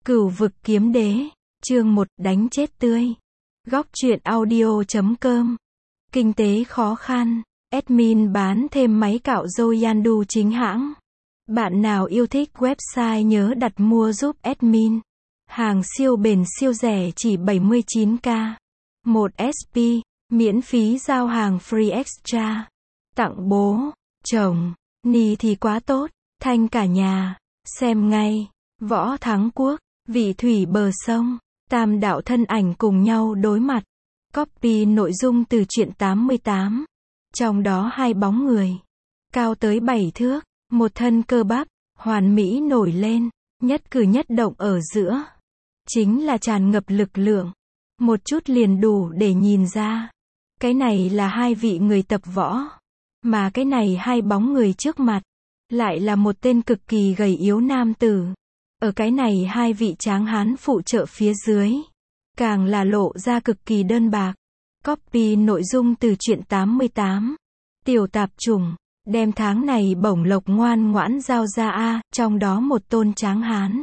Cửu vực kiếm đế, chương 1, đánh chết tươi. Góc truyện audio.com. Kinh tế khó khăn, admin bán thêm máy cạo râu Yandu chính hãng. Bạn nào yêu thích website nhớ đặt mua giúp admin. Hàng siêu bền siêu rẻ chỉ 79k. 1 SP, miễn phí giao hàng free extra. Tặng bố, chồng, ni thì quá tốt, thanh cả nhà. Xem ngay, Võ Thắng Quốc, vị thủy bờ sông, tam đạo thân ảnh cùng nhau đối mặt. Copy nội dung từ truyện 88. Trong đó hai bóng người, cao tới 7 thước, một thân cơ bắp, hoàn mỹ nổi lên, nhất cử nhất động ở giữa. Chính là tràn ngập lực lượng. Một chút liền đủ để nhìn ra. Cái này là hai vị người tập võ. Mà cái này hai bóng người trước mặt, lại là một tên cực kỳ gầy yếu nam tử. Ở cái này hai vị tráng hán phụ trợ phía dưới, càng là lộ ra cực kỳ đơn bạc. Copy nội dung từ truyện 88. Tiểu tạp chủng, đem tháng này bổng lộc ngoan ngoãn giao ra a, trong đó một tôn tráng hán.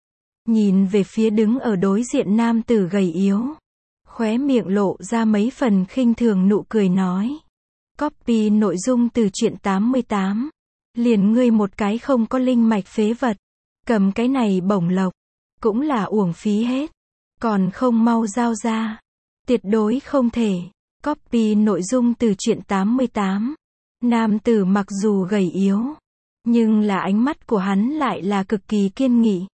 Nhìn về phía đứng ở đối diện nam tử gầy yếu, khóe miệng lộ ra mấy phần khinh thường nụ cười nói. Copy nội dung từ truyện 88. Liền ngươi một cái không có linh mạch phế vật, cầm cái này bổng lộc, cũng là uổng phí hết. Còn không mau giao ra. Tuyệt đối không thể. Copy nội dung từ truyện 88. Nam tử mặc dù gầy yếu, nhưng là ánh mắt của hắn lại là cực kỳ kiên nghị.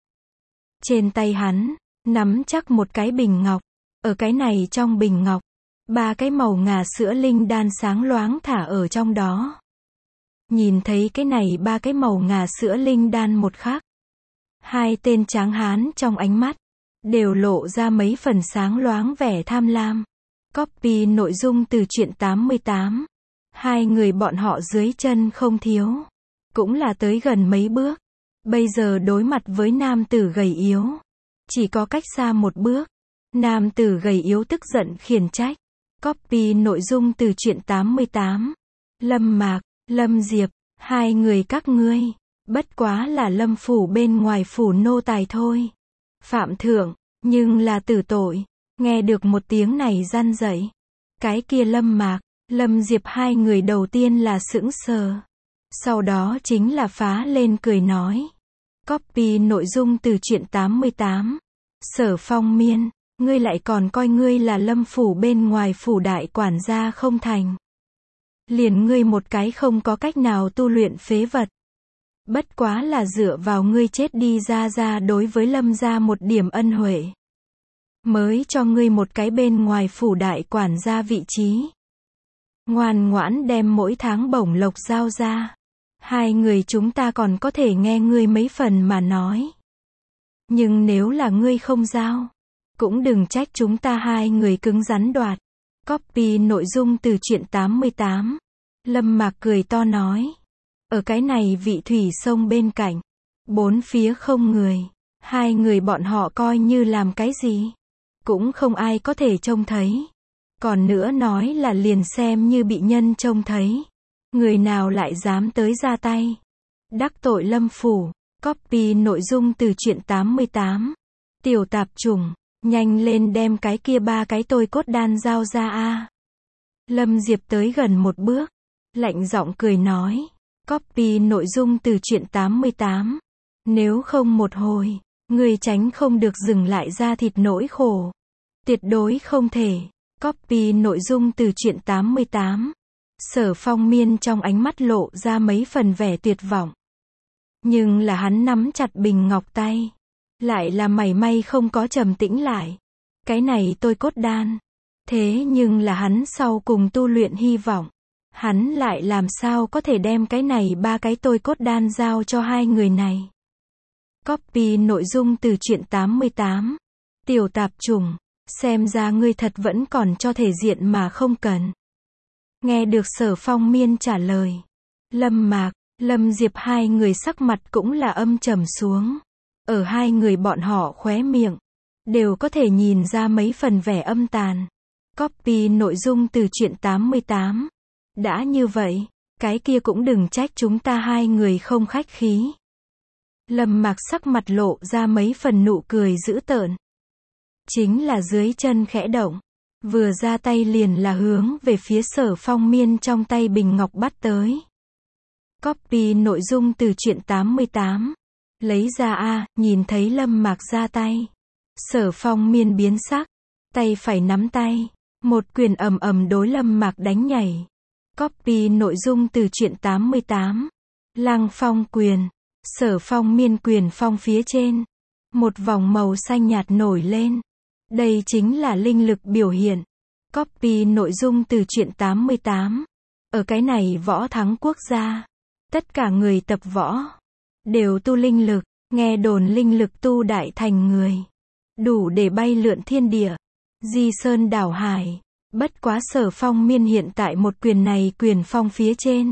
Trên tay hắn, nắm chắc một cái bình ngọc. Ở cái này trong bình ngọc, 3 cái màu ngà sữa linh đan sáng loáng thả ở trong đó. Nhìn thấy cái này 3 cái màu ngà sữa linh đan một khắc, hai tên tráng hán trong ánh mắt đều lộ ra mấy phần sáng loáng vẻ tham lam. Copy nội dung từ truyện 88. Hai người bọn họ dưới chân không thiếu, cũng là tới gần mấy bước. Bây giờ đối mặt với nam tử gầy yếu, chỉ có cách xa một bước. Nam tử gầy yếu tức giận khiển trách. Copy nội dung từ truyện 88. Lâm Mạc, Lâm Diệp, hai người các ngươi, bất quá là Lâm phủ bên ngoài phủ nô tài thôi. Phạm thượng, nhưng là tử tội. Nghe được một tiếng này răn dậy, cái kia Lâm Mạc, Lâm Diệp hai người đầu tiên là sững sờ, sau đó chính là phá lên cười nói. Copy nội dung từ truyện 88. Sở Phong Miên, ngươi lại còn coi ngươi là Lâm phủ bên ngoài phủ đại quản gia không thành. Liền ngươi một cái không có cách nào tu luyện phế vật. Bất quá là dựa vào ngươi chết đi ra đối với Lâm gia một điểm ân huệ, mới cho ngươi một cái bên ngoài phủ đại quản gia vị trí. Ngoan ngoãn đem mỗi tháng bổng lộc giao ra. Hai người chúng ta còn có thể nghe ngươi mấy phần mà nói. Nhưng nếu là ngươi không giao, cũng đừng trách chúng ta hai người cứng rắn đoạt. Copy nội dung từ truyện 88. Lâm Mạc cười to nói. Ở cái này vị thủy sông bên cạnh, bốn phía không người, hai người bọn họ coi như làm cái gì, cũng không ai có thể trông thấy. Còn nữa nói là liền xem như bị nhân trông thấy, người nào lại dám tới ra tay, đắc tội Lâm phủ. Copy nội dung từ truyện 88. Tiểu tạp chủng, nhanh lên đem cái kia 3 cái tôi cốt đan giao ra a. Lâm Diệp tới gần một bước, lạnh giọng cười nói. Copy nội dung từ truyện 88. Nếu không một hồi, người tránh không được dừng lại ra thịt nỗi khổ. Tuyệt đối không thể. Copy nội dung từ truyện 88. Sở Phong Miên trong ánh mắt lộ ra mấy phần vẻ tuyệt vọng. Nhưng là hắn nắm chặt bình ngọc tay, lại là mảy may không có trầm tĩnh lại. Cái này tôi cốt đan, thế nhưng là hắn sau cùng tu luyện hy vọng. Hắn lại làm sao có thể đem cái này 3 cái tôi cốt đan giao cho hai người này. Copy nội dung từ truyện 88. Tiểu tạp chủng, xem ra ngươi thật vẫn còn cho thể diện mà không cần. Nghe được Sở Phong Miên trả lời, Lâm Mạc, Lâm Diệp hai người sắc mặt cũng là âm trầm xuống. Ở hai người bọn họ khóe miệng, đều có thể nhìn ra mấy phần vẻ âm tàn. Copy nội dung từ truyện 88. Đã như vậy, cái kia cũng đừng trách chúng ta hai người không khách khí. Lâm Mạc sắc mặt lộ ra mấy phần nụ cười dữ tợn. Chính là dưới chân khẽ động. Vừa ra tay liền là hướng về phía Sở Phong Miên trong tay bình ngọc bắt tới. Copy nội dung từ truyện 88. Lấy ra a, nhìn thấy Lâm Mạc ra tay. Sở Phong Miên biến sắc. Tay phải nắm tay. Một quyền ầm ầm đối Lâm Mạc đánh nhảy. Copy nội dung từ truyện 88. Lăng phong quyền. Sở Phong Miên quyền phong phía trên. Một vòng màu xanh nhạt nổi lên. Đây chính là linh lực biểu hiện. Copy nội dung từ truyện 88. Ở cái này võ thắng quốc gia. Tất cả người tập võ. Đều tu linh lực. Nghe đồn linh lực tu đại thành người. Đủ để bay lượn thiên địa. Di sơn đảo hải. Bất quá Sở Phong Miên hiện tại một quyền này quyền phong phía trên.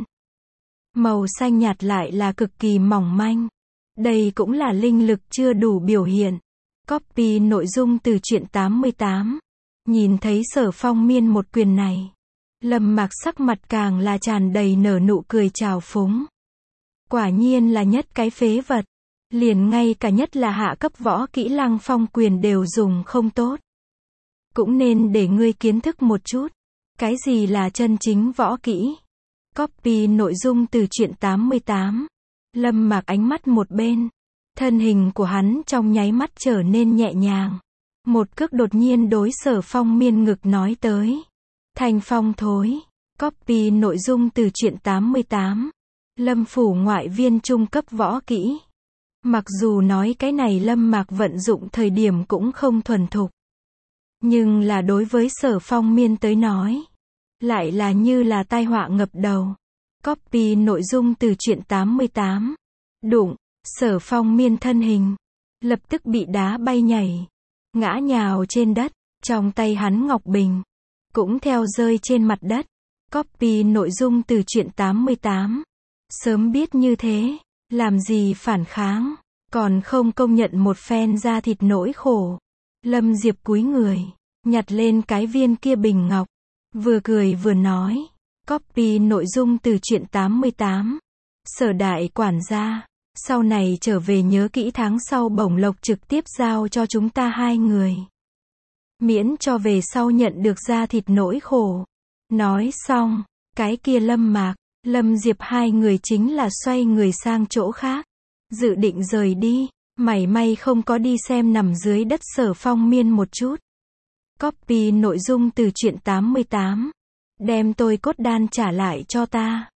Màu xanh nhạt lại là cực kỳ mỏng manh. Đây cũng là linh lực chưa đủ biểu hiện. Copy nội dung từ truyện 88. Nhìn thấy Sở Phong Miên một quyền này. Lâm Mạc sắc mặt càng là tràn đầy nở nụ cười trào phúng. Quả nhiên là nhất cái phế vật. Liền ngay cả nhất là hạ cấp võ kỹ Lăng phong quyền đều dùng không tốt. Cũng nên để ngươi kiến thức một chút. Cái gì là chân chính võ kỹ. Copy nội dung từ truyện 88. Lâm Mạc ánh mắt một bên. Thân hình của hắn trong nháy mắt trở nên nhẹ nhàng. Một cước đột nhiên đối Sở Phong Miên ngực nói tới. Thanh phong thối. Copy nội dung từ truyện 88. Lâm phủ ngoại viên trung cấp võ kỹ. Mặc dù nói cái này Lâm Mạc vận dụng thời điểm cũng không thuần thục. Nhưng là đối với Sở Phong Miên tới nói. Lại là như là tai họa ngập đầu. Copy nội dung từ truyện 88. Đụng. Sở Phong Miên thân hình. Lập tức bị đá bay nhảy. Ngã nhào trên đất. Trong tay hắn ngọc bình. Cũng theo rơi trên mặt đất. Copy nội dung từ truyện 88. Sớm biết như thế. Làm gì phản kháng. Còn không công nhận một phen da thịt nỗi khổ. Lâm Diệp cúi người. Nhặt lên cái viên kia bình ngọc. Vừa cười vừa nói. Copy nội dung từ truyện 88. Sở đại quản gia. Sau này trở về nhớ kỹ tháng sau bổng lộc trực tiếp giao cho chúng ta hai người. Miễn cho về sau nhận được da thịt nỗi khổ. Nói xong. Cái kia Lâm Mạc, Lâm Diệp hai người chính là xoay người sang chỗ khác. Dự định rời đi. Mảy may không có đi xem nằm dưới đất Sở Phong Miên một chút. Copy nội dung từ truyện 88. Đem tôi cốt đan trả lại cho ta.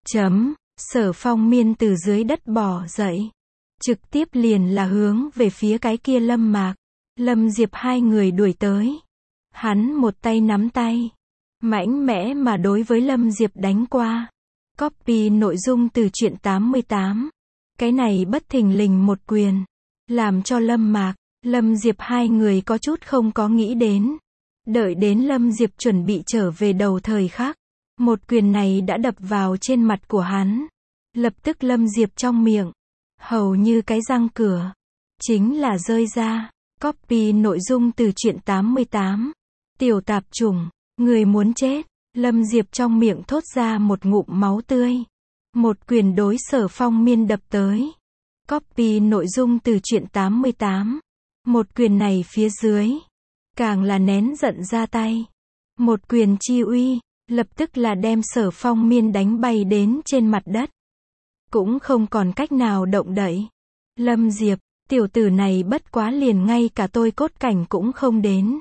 Sở Phong Miên từ dưới đất bò dậy. Trực tiếp liền là hướng về phía cái kia Lâm Mạc. Lâm Diệp hai người đuổi tới. Hắn một tay nắm tay. Mãnh mẽ mà đối với Lâm Diệp đánh qua. Copy nội dung từ truyện 88. Cái này bất thình lình một quyền. Làm cho Lâm Mạc, Lâm Diệp hai người có chút không có nghĩ đến. Đợi đến Lâm Diệp chuẩn bị trở về đầu thời khắc. Một quyền này đã đập vào trên mặt của hắn. Lập tức Lâm Diệp trong miệng. Hầu như cái răng cửa. Chính là rơi ra. Copy nội dung từ truyện 88. Tiểu tạp chủng. Người muốn chết. Lâm Diệp trong miệng thốt ra một ngụm máu tươi. Một quyền đối Sở Phong Miên đập tới. Copy nội dung từ truyện 88. Một quyền này phía dưới. Càng là nén giận ra tay. Một quyền chi uy. Lập tức là đem Sở Phong Miên đánh bay đến trên mặt đất. Cũng không còn cách nào động đậy. Lâm Diệp, tiểu tử này bất quá liền ngay cả tôi cốt cảnh cũng không đến.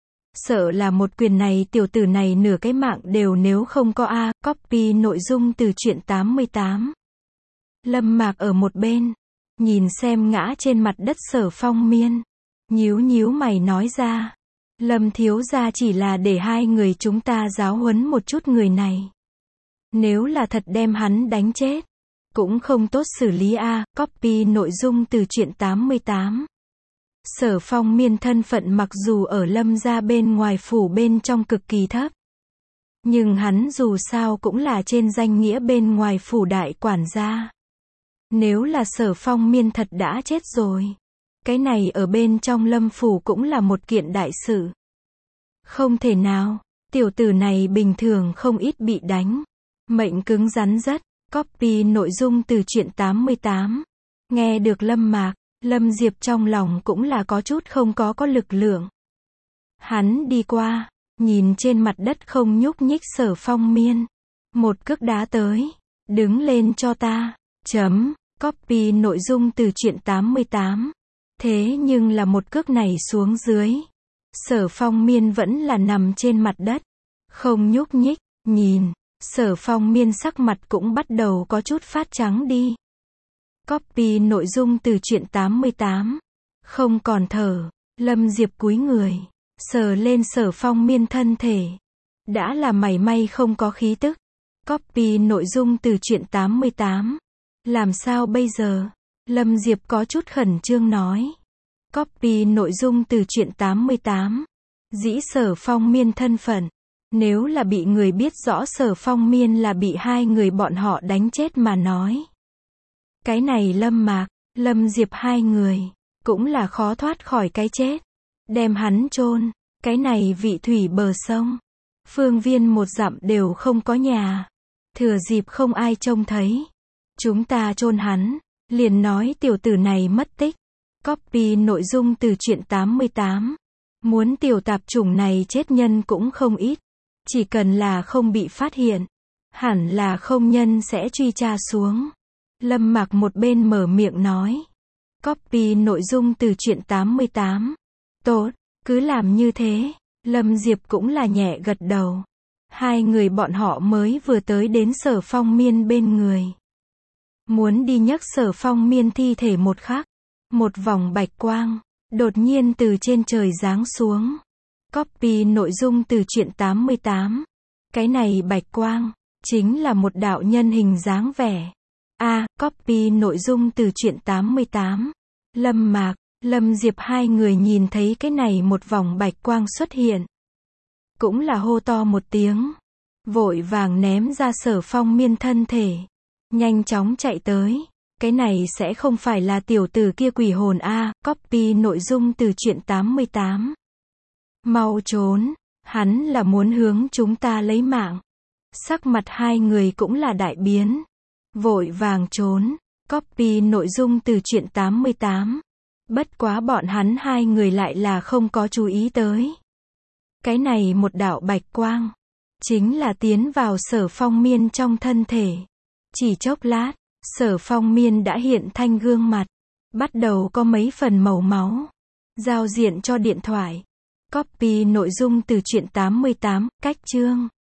Sợ là một quyền này tiểu tử này nửa cái mạng đều nếu không có a. Copy nội dung từ truyện 88. Lâm Mạc ở một bên. Nhìn xem ngã trên mặt đất Sở Phong Miên. Nhíu nhíu mày nói ra. Lâm thiếu gia chỉ là để hai người chúng ta giáo huấn một chút người này. Nếu là thật đem hắn đánh chết. Cũng không tốt xử lý a. Copy nội dung từ truyện 88. Sở Phong Miên thân phận mặc dù ở Lâm gia bên ngoài phủ bên trong cực kỳ thấp. Nhưng hắn dù sao cũng là trên danh nghĩa bên ngoài phủ đại quản gia. Nếu là Sở Phong Miên thật đã chết rồi. Cái này ở bên trong Lâm phủ cũng là một kiện đại sự. Không thể nào, tiểu tử này bình thường không ít bị đánh. Mệnh cứng rắn rất. Copy nội dung từ truyện 88. Nghe được Lâm Mạc, Lâm Diệp trong lòng cũng là có chút không có lực lượng. Hắn đi qua, nhìn trên mặt đất không nhúc nhích Sở Phong Miên. Một cước đá tới. Đứng lên cho ta. Copy nội dung từ truyện 88. Thế nhưng là một cước này xuống dưới. Sở Phong Miên vẫn là nằm trên mặt đất. Không nhúc nhích, nhìn. Sở Phong Miên sắc mặt cũng bắt đầu có chút phát trắng đi. Copy nội dung từ truyện 88. Không còn thở. Lâm Diệp cúi người. Sờ lên Sở Phong Miên thân thể. Đã là mảy may không có khí tức. Copy nội dung từ truyện 88. Làm sao bây giờ? Lâm Diệp có chút khẩn trương nói. Copy nội dung từ truyện 88. Dĩ Sở Phong Miên thân phận. Nếu là bị người biết rõ Sở Phong Miên là bị hai người bọn họ đánh chết mà nói. Cái này Lâm Mạc, Lâm Diệp hai người, cũng là khó thoát khỏi cái chết. Đem hắn chôn, cái này vị thủy bờ sông. Phương viên một dặm đều không có nhà. Thừa dịp không ai trông thấy. Chúng ta chôn hắn, liền nói tiểu tử này mất tích. Copy nội dung từ truyện 88. Muốn tiểu tạp chủng này chết nhân cũng không ít. Chỉ cần là không bị phát hiện, hẳn là không nhân sẽ truy tra xuống. Lâm Mạc một bên mở miệng nói. Copy nội dung từ truyện 88. Tốt, cứ làm như thế. Lâm Diệp cũng là nhẹ gật đầu. Hai người bọn họ mới vừa tới đến Sở Phong Miên bên người. Muốn đi nhấc Sở Phong Miên thi thể một khắc. Một vòng bạch quang, đột nhiên từ trên trời giáng xuống. Copy nội dung từ truyện 88. Cái này bạch quang, chính là một đạo nhân hình dáng vẻ. Copy nội dung từ truyện 88. Lâm Mạc, Lâm Diệp hai người nhìn thấy cái này một vòng bạch quang xuất hiện. Cũng là hô to một tiếng. Vội vàng ném ra Sở Phong Miên thân thể. Nhanh chóng chạy tới. Cái này sẽ không phải là tiểu tử kia quỷ hồn Copy nội dung từ truyện 88. Mau trốn. Hắn là muốn hướng chúng ta lấy mạng. Sắc mặt hai người cũng là đại biến. Vội vàng trốn. Copy nội dung từ truyện 88. Bất quá bọn hắn hai người lại là không có chú ý tới. Cái này một đạo bạch quang. Chính là tiến vào Sở Phong Miên trong thân thể. Chỉ chốc lát, Sở Phong Miên đã hiện thanh gương mặt. Bắt đầu có mấy phần màu máu. Giao diện cho điện thoại. Copy nội dung từ truyện 88, cách chương.